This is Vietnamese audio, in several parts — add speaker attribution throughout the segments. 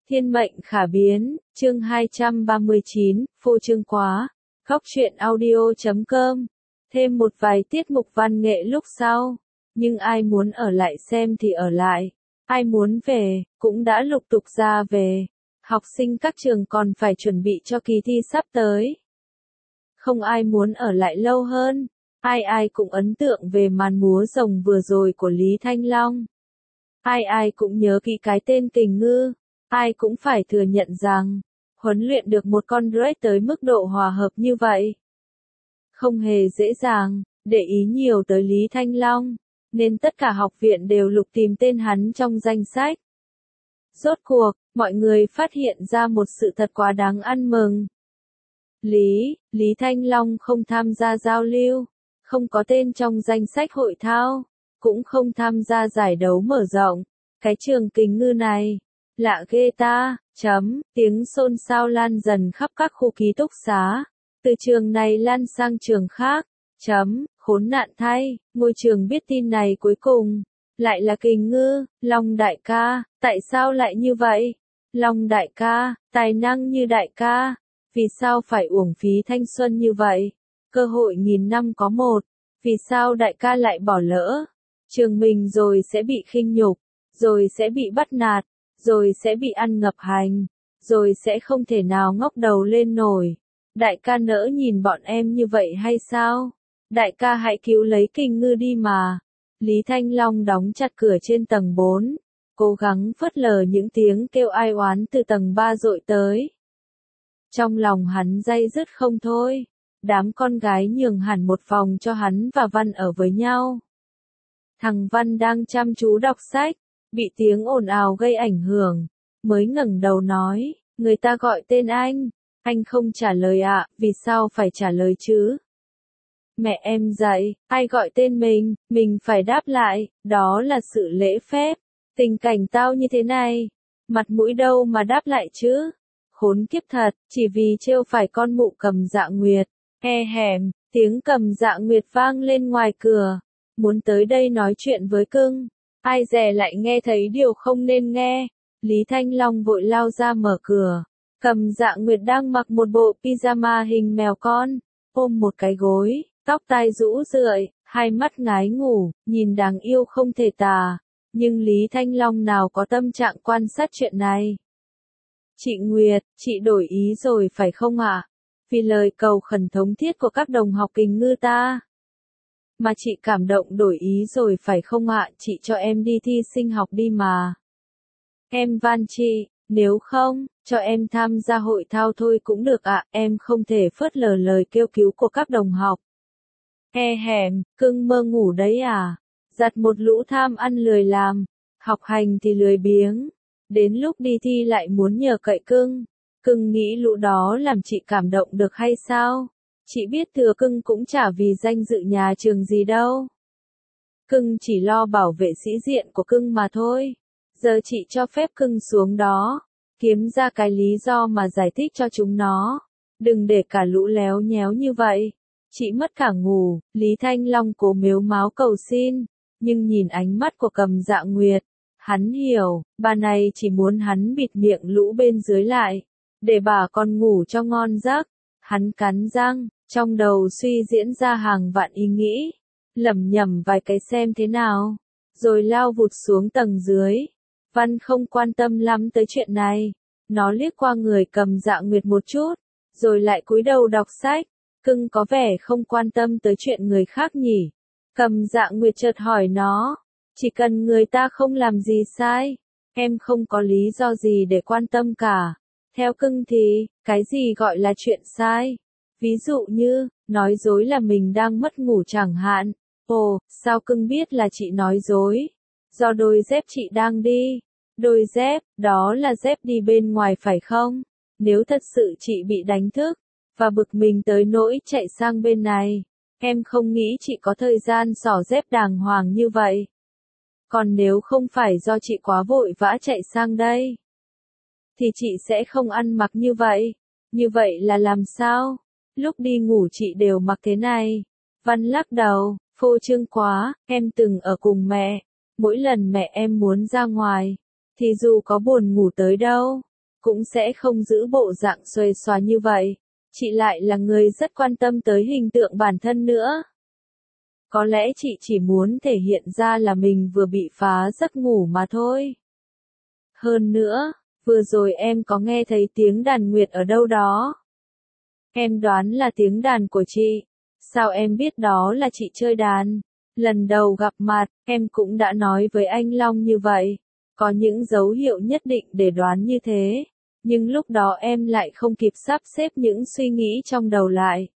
Speaker 1: Thiên mệnh khả biến, chương 239, phô trương quá. Góc truyện audio.com. Thêm một vài tiết mục văn nghệ lúc sau. Nhưng ai muốn ở lại xem thì ở lại. Ai muốn về, cũng đã lục tục ra về. Học sinh các trường còn phải chuẩn bị cho kỳ thi sắp tới. Không ai muốn ở lại lâu hơn. Ai cũng ấn tượng về màn múa rồng vừa rồi của Lý Thanh Long. Ai cũng nhớ kỹ cái tên Kình Ngư. Ai cũng phải thừa nhận rằng, huấn luyện được một con Drake tới mức độ hòa hợp như vậy. Không hề dễ dàng, để ý nhiều tới Lý Thanh Long, nên tất cả học viện đều lục tìm tên hắn trong danh sách. Rốt cuộc, mọi người phát hiện ra một sự thật quá đáng ăn mừng. Lý Thanh Long không tham gia giao lưu, không có tên trong danh sách hội thao, cũng không tham gia giải đấu mở rộng. Cái trường Kình Ngư này, lạ ghê ta, tiếng xôn xao lan dần khắp các khu ký túc xá. Từ trường này lan sang trường khác, khốn nạn thay, ngôi trường biết tin này cuối cùng, lại là Kình Ngư, Long đại ca, tại sao lại như vậy? Long đại ca, tài năng như đại ca, vì sao phải uổng phí thanh xuân như vậy? Cơ hội nghìn năm có một, vì sao đại ca lại bỏ lỡ? Trường mình rồi sẽ bị khinh nhục, rồi sẽ bị bắt nạt, rồi sẽ bị ăn ngập hành, rồi sẽ không thể nào ngóc đầu lên nổi. Đại ca nỡ nhìn bọn em như vậy hay sao? Đại ca hãy cứu lấy Kình Ngư đi mà. Lý Thanh Long đóng chặt cửa trên tầng 4, cố gắng phớt lờ những tiếng kêu ai oán từ tầng 3 dội tới. Trong lòng hắn day dứt không thôi, đám con gái nhường hẳn một phòng cho hắn và Văn ở với nhau. Thằng Văn đang chăm chú đọc sách, bị tiếng ồn ào gây ảnh hưởng, mới ngẩng đầu nói, người ta gọi tên anh không trả lời ạ, vì sao phải trả lời chứ? Mẹ em dạy, ai gọi tên mình phải đáp lại, đó là sự lễ phép. Tình cảnh tao như thế này, mặt mũi đâu mà đáp lại chứ? Khốn kiếp thật, chỉ vì trêu phải con mụ Cầm Dạ Nguyệt. Tiếng Cầm Dạ Nguyệt vang lên ngoài cửa, muốn tới đây nói chuyện với cưng. Ai dè lại nghe thấy điều không nên nghe. Lý Thanh Long vội lao ra mở cửa. Cầm Dạ Nguyệt đang mặc một bộ pyjama hình mèo con, ôm một cái gối, tóc tai rũ rượi, hai mắt ngái ngủ, nhìn đáng yêu không thể tả. Nhưng Lý Thanh Long nào có tâm trạng quan sát chuyện này. Chị Nguyệt, chị đổi ý rồi phải không ạ? Vì lời cầu khẩn thống thiết của các đồng học Kình Ngư ta. Mà chị cảm động đổi ý rồi phải không ạ? Chị cho em đi thi sinh học đi mà. Em van chị, nếu không, cho em tham gia hội thao thôi cũng được ạ, em không thể phớt lờ lời kêu cứu của các đồng học. Cưng mơ ngủ đấy à? Giặt một lũ tham ăn lười làm, học hành thì lười biếng, đến lúc đi thi lại muốn nhờ cậy cưng. Cưng nghĩ lũ đó làm chị cảm động được hay sao? Chị biết thừa cưng cũng chả vì danh dự nhà trường gì đâu. Cưng chỉ lo bảo vệ sĩ diện của cưng mà thôi. Giờ chị cho phép cưng xuống đó, kiếm ra cái lý do mà giải thích cho chúng nó. Đừng để cả lũ léo nhéo như vậy. Chị mất cả ngủ, Lý Thanh Long cố mếu máo cầu xin, nhưng nhìn ánh mắt của Cầm Dạ Nguyệt, hắn hiểu, bà này chỉ muốn hắn bịt miệng lũ bên dưới lại, để bà con ngủ cho ngon giấc. Hắn cắn răng, trong đầu suy diễn ra hàng vạn ý nghĩ, lẩm nhẩm vài cái xem thế nào, rồi lao vụt xuống tầng dưới. Văn không quan tâm lắm tới chuyện này, nó liếc qua người Cầm Dạ Nguyệt một chút, rồi lại cúi đầu đọc sách. Cưng có vẻ không quan tâm tới chuyện người khác nhỉ? Cầm Dạ Nguyệt chợt hỏi nó, chỉ cần người ta không làm gì sai, em không có lý do gì để quan tâm cả. Theo cưng thì, cái gì gọi là chuyện sai? Ví dụ như, nói dối là mình đang mất ngủ chẳng hạn. Ồ, sao cưng biết là chị nói dối? Do đôi dép chị đang đi. Đôi dép, đó là dép đi bên ngoài phải không? Nếu thật sự chị bị đánh thức, và bực mình tới nỗi chạy sang bên này, em không nghĩ chị có thời gian xỏ dép đàng hoàng như vậy. Còn nếu không phải do chị quá vội vã chạy sang đây, thì chị sẽ không ăn mặc như vậy. Như vậy là làm sao? Lúc đi ngủ chị đều mặc thế này. Văn lắc đầu, phô trương quá, em từng ở cùng mẹ. Mỗi lần mẹ em muốn ra ngoài, thì dù có buồn ngủ tới đâu, cũng sẽ không giữ bộ dạng xuề xòa như vậy. Chị lại là người rất quan tâm tới hình tượng bản thân nữa. Có lẽ chị chỉ muốn thể hiện ra là mình vừa bị phá giấc ngủ mà thôi. Hơn nữa, vừa rồi em có nghe thấy tiếng đàn nguyệt ở đâu đó. Em đoán là tiếng đàn của chị. Sao em biết đó là chị chơi đàn? Lần đầu gặp mặt, em cũng đã nói với anh Long như vậy. Có những dấu hiệu nhất định để đoán như thế. Nhưng lúc đó em lại không kịp sắp xếp những suy nghĩ trong đầu lại.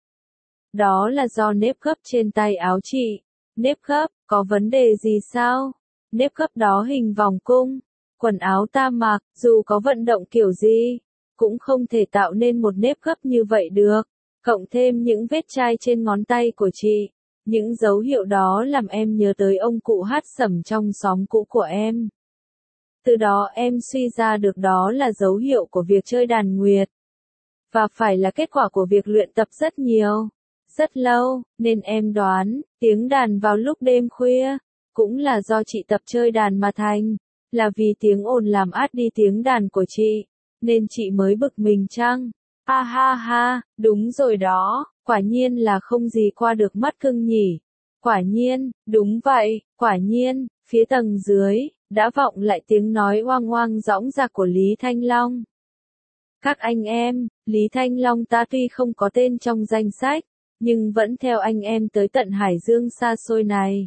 Speaker 1: Đó là do nếp gấp trên tay áo chị. Nếp gấp, có vấn đề gì sao? Nếp gấp đó hình vòng cung. Quần áo ta mặc, dù có vận động kiểu gì, cũng không thể tạo nên một nếp gấp như vậy được. Cộng thêm những vết chai trên ngón tay của chị. Những dấu hiệu đó làm em nhớ tới ông cụ hát sẩm trong xóm cũ của em. Từ đó em suy ra được đó là dấu hiệu của việc chơi đàn nguyệt. Và phải là kết quả của việc luyện tập rất nhiều, rất lâu, nên em đoán, tiếng đàn vào lúc đêm khuya, cũng là do chị tập chơi đàn mà thành. Là vì tiếng ồn làm át đi tiếng đàn của chị, nên chị mới bực mình chăng? Ha ha ha, đúng rồi đó, quả nhiên là không gì qua được mắt cưng nhỉ. Quả nhiên, đúng vậy, quả nhiên, phía tầng dưới, đã vọng lại tiếng nói oang oang dõng dạc của Lý Thanh Long. Các anh em, Lý Thanh Long ta tuy không có tên trong danh sách, nhưng vẫn theo anh em tới tận Hải Dương xa xôi này.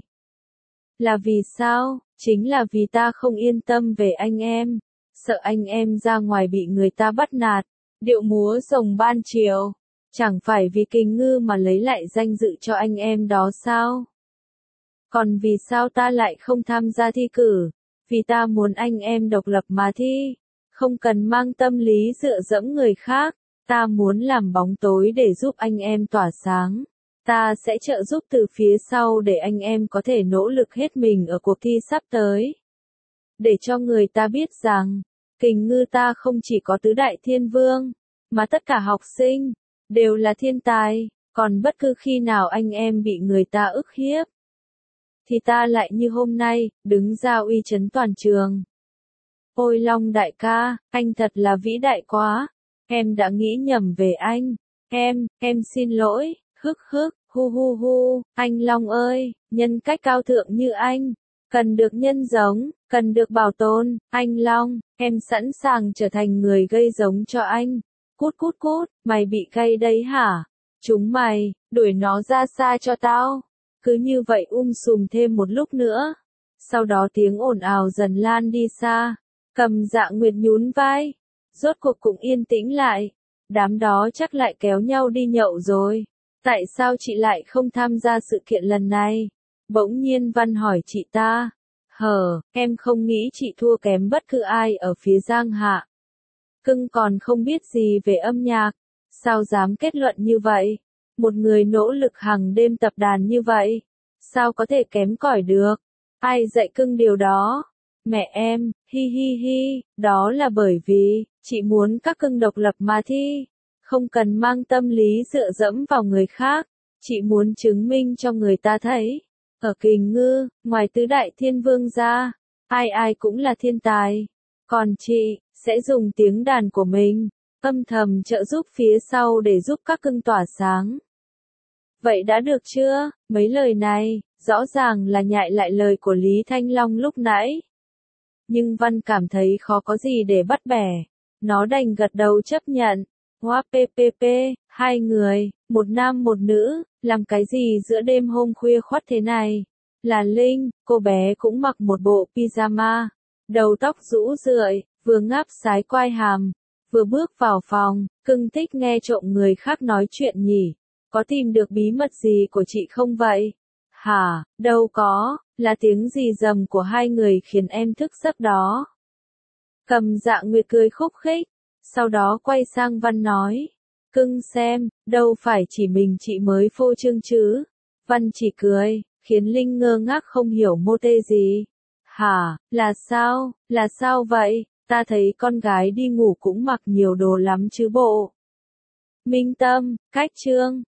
Speaker 1: Là vì sao? Chính là vì ta không yên tâm về anh em, sợ anh em ra ngoài bị người ta bắt nạt, điệu múa rồng ban chiều. Chẳng phải vì Kình Ngư mà lấy lại danh dự cho anh em đó sao? Còn vì sao ta lại không tham gia thi cử? Vì ta muốn anh em độc lập mà thi, không cần mang tâm lý dựa dẫm người khác. Ta muốn làm bóng tối để giúp anh em tỏa sáng. Ta sẽ trợ giúp từ phía sau để anh em có thể nỗ lực hết mình ở cuộc thi sắp tới. Để cho người ta biết rằng, Kình Ngư ta không chỉ có tứ đại thiên vương, mà tất cả học sinh, đều là thiên tài. Còn bất cứ khi nào anh em bị người ta ức hiếp, thì ta lại như hôm nay, đứng ra uy chấn toàn trường. Ôi Long đại ca, anh thật là vĩ đại quá. Em đã nghĩ nhầm về anh. Em xin lỗi, hức hức, hu hu hu, anh Long ơi, nhân cách cao thượng như anh, cần được nhân giống, cần được bảo tồn, anh Long, em sẵn sàng trở thành người gây giống cho anh. Cút cút cút, mày bị gay đấy hả? Chúng mày, đuổi nó ra xa cho tao. Cứ như vậy sùm thêm một lúc nữa. Sau đó tiếng ồn ào dần lan đi xa. Cầm Dạ Nguyệt nhún vai. Rốt cuộc cũng yên tĩnh lại. Đám đó chắc lại kéo nhau đi nhậu rồi. Tại sao chị lại không tham gia sự kiện lần này? Bỗng nhiên Văn hỏi chị ta. Em không nghĩ chị thua kém bất cứ ai ở phía Giang Hạ. Cưng còn không biết gì về âm nhạc. Sao dám kết luận như vậy? Một người nỗ lực hàng đêm tập đàn như vậy. Sao có thể kém cỏi được? Ai dạy cưng điều đó? Mẹ em, hi hi hi, đó là bởi vì, chị muốn các cưng độc lập mà thi. Không cần mang tâm lý dựa dẫm vào người khác. Chị muốn chứng minh cho người ta thấy. Ở Kình Ngư, ngoài tứ đại thiên vương ra, ai ai cũng là thiên tài. Còn chị, sẽ dùng tiếng đàn của mình, âm thầm trợ giúp phía sau để giúp các cưng tỏa sáng. Vậy đã được chưa? Mấy lời này, rõ ràng là nhại lại lời của Lý Thanh Long lúc nãy. Nhưng Văn cảm thấy khó có gì để bắt bẻ. Nó đành gật đầu chấp nhận. Hoa ppp, hai người, một nam một nữ, làm cái gì giữa đêm hôm khuya khoắt thế này? Là Linh, cô bé cũng mặc một bộ pyjama, đầu tóc rũ rượi, vừa ngáp sái quai hàm, vừa bước vào phòng. Cưng thích nghe trộm người khác nói chuyện nhỉ? Có tìm được bí mật gì của chị không vậy? Hả, đâu có, là tiếng gì rầm của hai người khiến em thức giấc đó. Cầm Dạ Nguyệt cười khúc khích, sau đó quay sang Văn nói. Cưng xem, đâu phải chỉ mình chị mới phô trương chứ. Văn chỉ cười, khiến Linh ngơ ngác không hiểu mô tê gì. Hả, là sao vậy? Ta thấy con gái đi ngủ cũng mặc nhiều đồ lắm chứ bộ. Minh Tâm, Cách Trương,